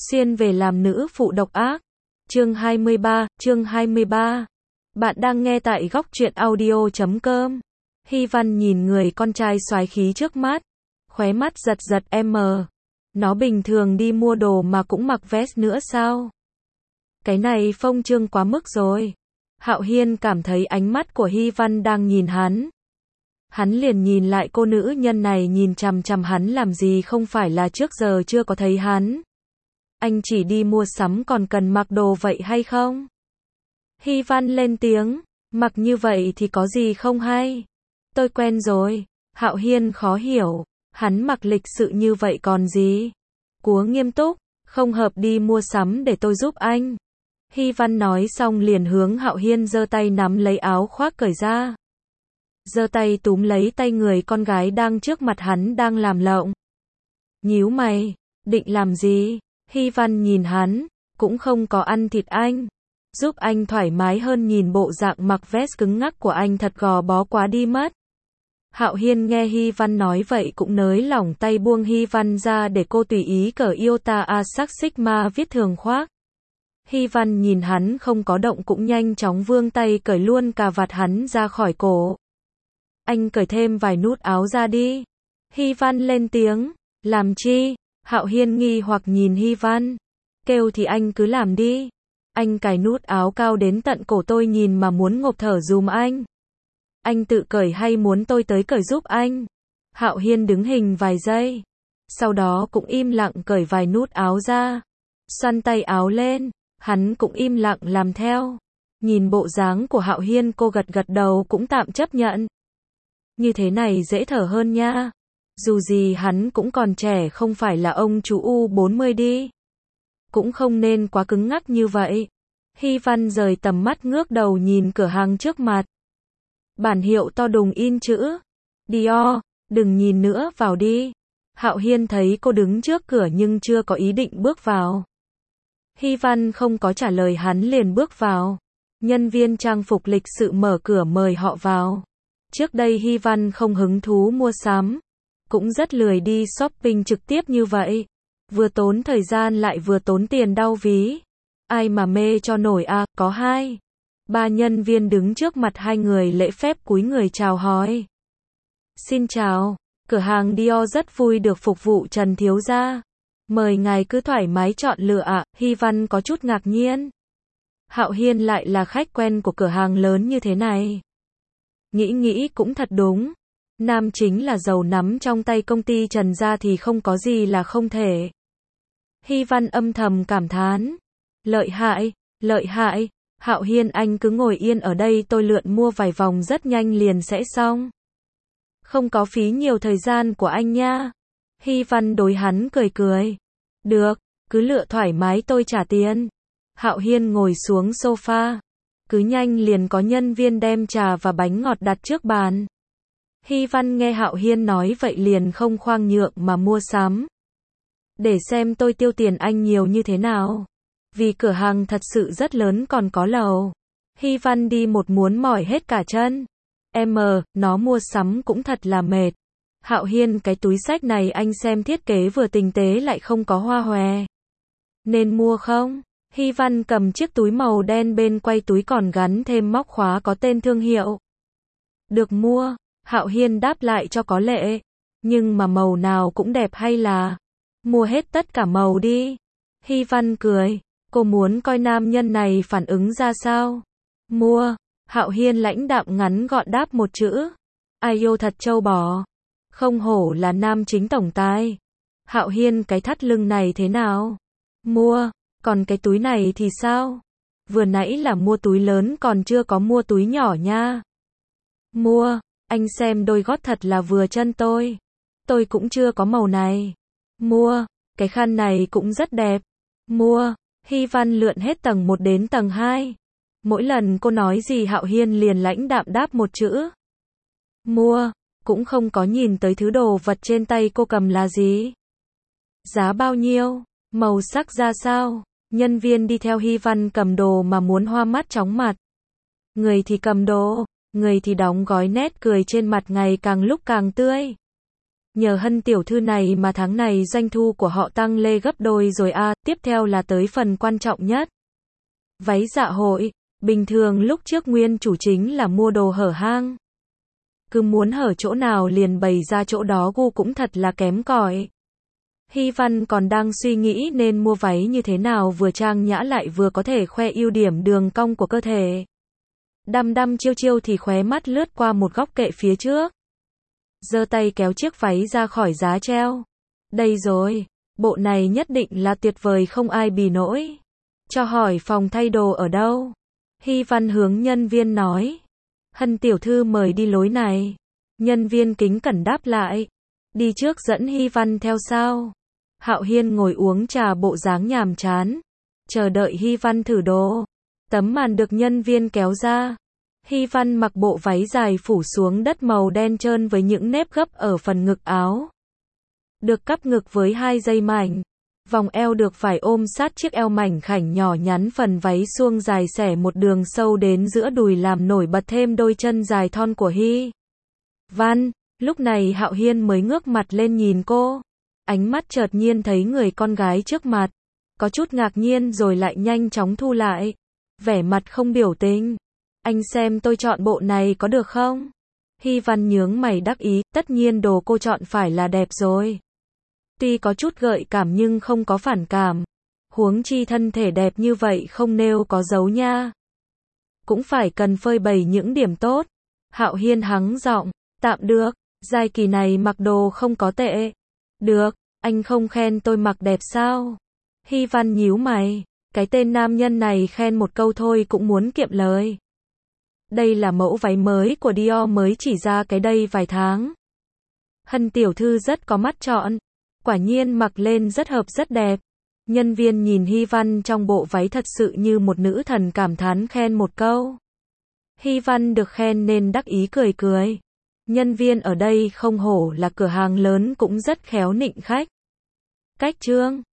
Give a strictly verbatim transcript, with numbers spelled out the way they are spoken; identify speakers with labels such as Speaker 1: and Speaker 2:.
Speaker 1: Xuyên về làm nữ phụ độc ác. Chương hai mươi ba, chương hai mươi ba. Bạn đang nghe tại góc truyện audio chấm com. Hy Văn nhìn người con trai soái khí trước mắt, khóe mắt giật giật em. Nó bình thường đi mua đồ mà cũng mặc vest nữa sao? Cái này phông trương quá mức rồi. Hạo Hiên cảm thấy ánh mắt của Hy Văn đang nhìn hắn. Hắn liền nhìn lại cô nữ nhân này nhìn chằm chằm hắn làm gì, không phải là trước giờ chưa có thấy hắn. Anh chỉ đi mua sắm còn cần mặc đồ vậy hay không? Hy Văn lên tiếng, mặc như vậy thì có gì không hay? Tôi quen rồi. Hạo Hiên khó hiểu, hắn mặc lịch sự như vậy còn gì? Cúa nghiêm túc, không hợp đi mua sắm để tôi giúp anh. Hy Văn nói xong liền hướng Hạo Hiên giơ tay nắm lấy áo khoác cởi ra. Giơ tay túm lấy tay người con gái đang trước mặt hắn đang làm lộng. Nhíu mày, định làm gì? Hy Văn nhìn hắn, cũng không có ăn thịt anh. Giúp anh thoải mái hơn, nhìn bộ dạng mặc vest cứng ngắc của anh thật gò bó quá đi mất. Hạo Hiên nghe Hy Văn nói vậy cũng nới lỏng tay buông Hy Văn ra để cô tùy ý cởi Iota A sắc Sigma viết thường khoác. Hy Văn nhìn hắn không có động cũng nhanh chóng vươn tay cởi luôn cà vạt hắn ra khỏi cổ. Anh cởi thêm vài nút áo ra đi. Hy Văn lên tiếng, làm chi? Hạo Hiên nghi hoặc nhìn Hy Văn. Kêu thì anh cứ làm đi. Anh cài nút áo cao đến tận cổ tôi nhìn mà muốn ngộp thở dùm anh. Anh tự cởi hay muốn tôi tới cởi giúp anh? Hạo Hiên đứng hình vài giây. Sau đó cũng im lặng cởi vài nút áo ra. Xoăn tay áo lên. Hắn cũng im lặng làm theo. Nhìn bộ dáng của Hạo Hiên cô gật gật đầu cũng tạm chấp nhận. Như thế này dễ thở hơn nha. Dù gì hắn cũng còn trẻ, không phải là ông chú U bốn mươi đi. Cũng không nên quá cứng ngắc như vậy. Hy Văn rời tầm mắt ngước đầu nhìn cửa hàng trước mặt. Bản hiệu to đùng in chữ Dior, đừng nhìn nữa, vào đi. Hạo Hiên thấy cô đứng trước cửa nhưng chưa có ý định bước vào. Hy Văn không có trả lời hắn liền bước vào. Nhân viên trang phục lịch sự mở cửa mời họ vào. Trước đây Hy Văn không hứng thú mua sắm, cũng rất lười đi shopping trực tiếp như vậy. Vừa tốn thời gian lại vừa tốn tiền đau ví. Ai mà mê cho nổi à, có hai. Ba nhân viên đứng trước mặt hai người lễ phép cúi người chào hỏi. Xin chào, cửa hàng Dior rất vui được phục vụ Trần thiếu gia. Mời ngài cứ thoải mái chọn lựa ạ. À. Hy Văn có chút ngạc nhiên. Hạo Hiên lại là khách quen của cửa hàng lớn như thế này. Nghĩ nghĩ cũng thật đúng. Nam chính là dầu nắm trong tay công ty Trần gia thì không có gì là không thể. Hy Văn âm thầm cảm thán. Lợi hại, lợi hại. Hạo Hiên anh cứ ngồi yên ở đây, tôi lượn mua vài vòng rất nhanh liền sẽ xong. Không có phí nhiều thời gian của anh nha. Hy Văn đối hắn cười cười. Được, cứ lựa thoải mái tôi trả tiền. Hạo Hiên ngồi xuống sofa. Cứ nhanh liền có nhân viên đem trà và bánh ngọt đặt trước bàn. Hy Văn nghe Hạo Hiên nói vậy liền không khoang nhượng mà mua sắm. Để xem tôi tiêu tiền anh nhiều như thế nào. Vì cửa hàng thật sự rất lớn còn có lầu. Hy Văn đi một muốn mỏi hết cả chân. Em, nó mua sắm cũng thật là mệt. Hạo Hiên cái túi xách này anh xem thiết kế vừa tinh tế lại không có hoa hòe. Nên mua không? Hy Văn cầm chiếc túi màu đen, bên quay túi còn gắn thêm móc khóa có tên thương hiệu. Được mua, Hạo Hiên đáp lại cho có lệ. Nhưng mà màu nào cũng đẹp hay là mua hết tất cả màu đi? Hy Văn cười, cô muốn coi nam nhân này phản ứng ra sao? Mua. Hạo Hiên lãnh đạm ngắn gọn đáp một chữ. Ai yêu thật trâu bò. Không hổ là nam chính tổng tài. Hạo Hiên cái thắt lưng này thế nào? Mua. Còn cái túi này thì sao? Vừa nãy là mua túi lớn còn chưa có mua túi nhỏ nha. Mua. Anh xem đôi gót thật là vừa chân tôi. Tôi cũng chưa có màu này. Mua. Cái khăn này cũng rất đẹp. Mua. Hy Văn lượn hết tầng một đến tầng hai. Mỗi lần cô nói gì Hạo Hiên liền lãnh đạm đáp một chữ. Mua. Cũng không có nhìn tới thứ đồ vật trên tay cô cầm là gì. Giá bao nhiêu? Màu sắc ra sao? Nhân viên đi theo Hy Văn cầm đồ mà muốn hoa mắt chóng mặt. Người thì cầm đồ, người thì đóng gói, nét cười trên mặt ngày càng lúc càng tươi. Nhờ Hân tiểu thư này mà tháng này doanh thu của họ tăng lên gấp đôi rồi a. Tiếp theo là tới phần quan trọng nhất. Váy dạ hội. Bình thường lúc trước nguyên chủ chính là mua đồ hở hang. Cứ muốn hở chỗ nào liền bày ra chỗ đó, gu cũng thật là kém cỏi. Hy Văn còn đang suy nghĩ nên mua váy như thế nào vừa trang nhã lại vừa có thể khoe ưu điểm đường cong của cơ thể. Đăm đăm chiêu chiêu thì khóe mắt lướt qua một góc kệ phía trước. Giơ tay kéo chiếc váy ra khỏi giá treo. Đây rồi, bộ này nhất định là tuyệt vời không ai bì nổi. Cho hỏi phòng thay đồ ở đâu? Hy Văn hướng nhân viên nói. Hân tiểu thư mời đi lối này. Nhân viên kính cẩn đáp lại. Đi trước dẫn Hy Văn theo sao? Hạo Hiên ngồi uống trà bộ dáng nhàm chán. Chờ đợi Hy Văn thử đồ. Tấm màn được nhân viên kéo ra. Hy Văn mặc bộ váy dài phủ xuống đất màu đen trơn với những nếp gấp ở phần ngực áo. Được cắp ngực với hai dây mảnh. Vòng eo được vải ôm sát chiếc eo mảnh khảnh nhỏ nhắn, phần váy suông dài xẻ một đường sâu đến giữa đùi làm nổi bật thêm đôi chân dài thon của Hy Văn. Lúc này Hạo Hiên mới ngước mặt lên nhìn cô. Ánh mắt chợt nhiên thấy người con gái trước mặt. Có chút ngạc nhiên rồi lại nhanh chóng thu lại. Vẻ mặt không biểu tình. Anh xem tôi chọn bộ này có được không? Hy Văn nhướng mày đắc ý, tất nhiên đồ cô chọn phải là đẹp rồi. Tuy có chút gợi cảm nhưng không có phản cảm. Huống chi thân thể đẹp như vậy không nêu có dấu nha. Cũng phải cần phơi bày những điểm tốt. Hạo Hiên hắng giọng, tạm được, giai kỳ này mặc đồ không có tệ. Được, anh không khen tôi mặc đẹp sao? Hy Văn nhíu mày, cái tên nam nhân này khen một câu thôi cũng muốn kiệm lời. Đây là mẫu váy mới của Dior mới chỉ ra cái đây vài tháng. Hân tiểu thư rất có mắt chọn. Quả nhiên mặc lên rất hợp rất đẹp. Nhân viên nhìn Hy Văn trong bộ váy thật sự như một nữ thần, cảm thán khen một câu. Hy Văn được khen nên đắc ý cười cười. Nhân viên ở đây không hổ là cửa hàng lớn cũng rất khéo nịnh khách. Cách chương